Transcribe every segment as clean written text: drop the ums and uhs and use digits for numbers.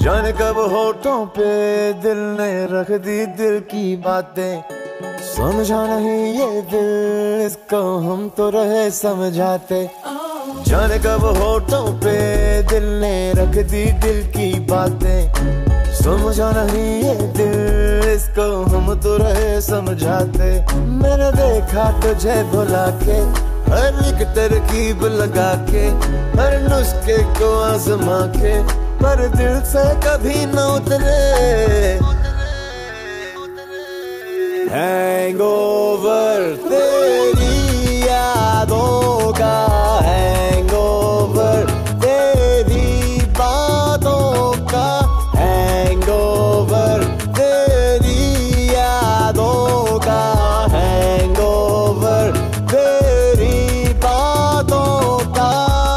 जाने कब होठों पे दिल ने रख दी दिल की बातें, समझा नहीं ये दिल इसको हम तो रहे समझाते। जाने कब होठों पे दिल ने रख दी दिल की बातें, समझा नहीं ये दिल इसको हम तो रहे समझाते। मैंने देखा तुझे भुला के, हर एक तरकीब लगा के, हर नुस्खे को आजमा के, पर दिल से कभी न उतरे। हैंगओवर तेरी यादों का, हैंगओवर तेरी बातों का, हैंगओवर तेरी यादों का, हैंगओवर तेरी बातों का।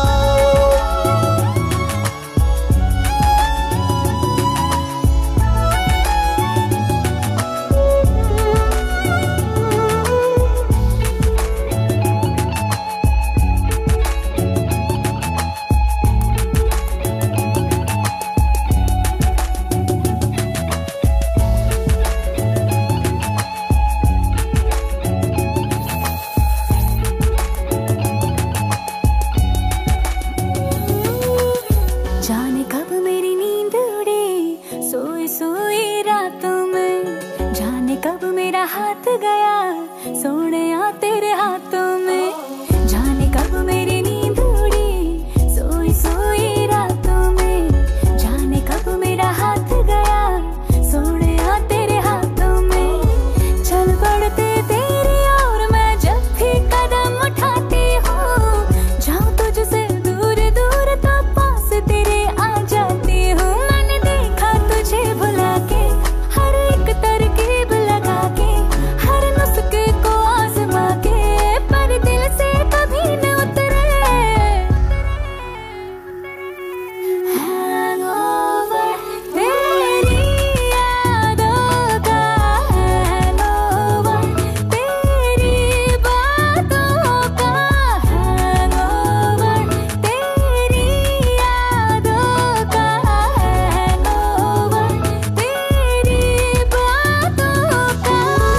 जाने कब मेरी नींद उड़ी सोई सोई रातों में, जाने कब मेरा हाथ गया सोने तेरे हाथों में। जाने कब मेरी नींद उड़ी सोई सोई रातों में, जाने कब मेरा हाथ गया सोने तेरे हाथों में। चल पड़ते तेरी और मैं जब भी कदम उठाती हूँ, जाऊँ तुझसे दूर दूर तो पास तेरे आ जाती हूँ। मैंने देखा तुझे भुला के, हर एक तरकीब लगा के, हर नुस्खे को आजमा के, पर दिल से कभी न उतरे। हैंगओवर तेरी यादों का, हैंगओवर तेरी बातों का, हैंगओवर तेरी यादों का, हैंगओवर तेरी बातों का।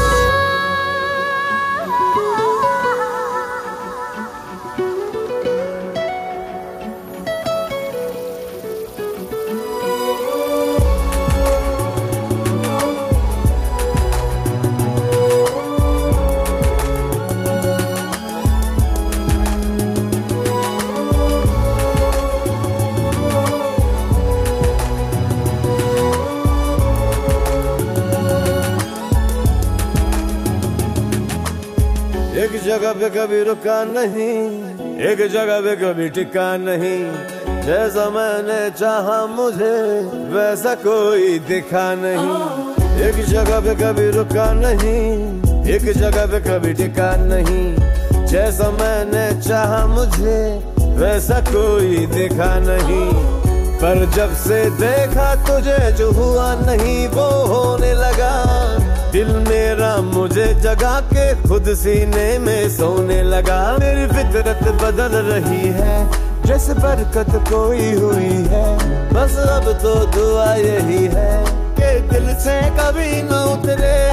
एक जगह पे कभी रुका नहीं, एक जगह पे कभी टिका नहीं, जैसा मैंने चाहा मुझे वैसा कोई दिखा नहीं। एक जगह पे कभी रुका नहीं, एक जगह पे कभी टिका नहीं, जैसा मैंने चाहा मुझे वैसा कोई दिखा नहीं। पर जब से देखा तुझे जो हुआ नहीं वो होने लगा, दिल मेरा मुझे जगा के खुद सीने में सोने लगा। मेरी फितरत बदल रही है जैसे बरकत कोई हुई है, बस अब तो दुआ यही है कि दिल से कभी न उतरे।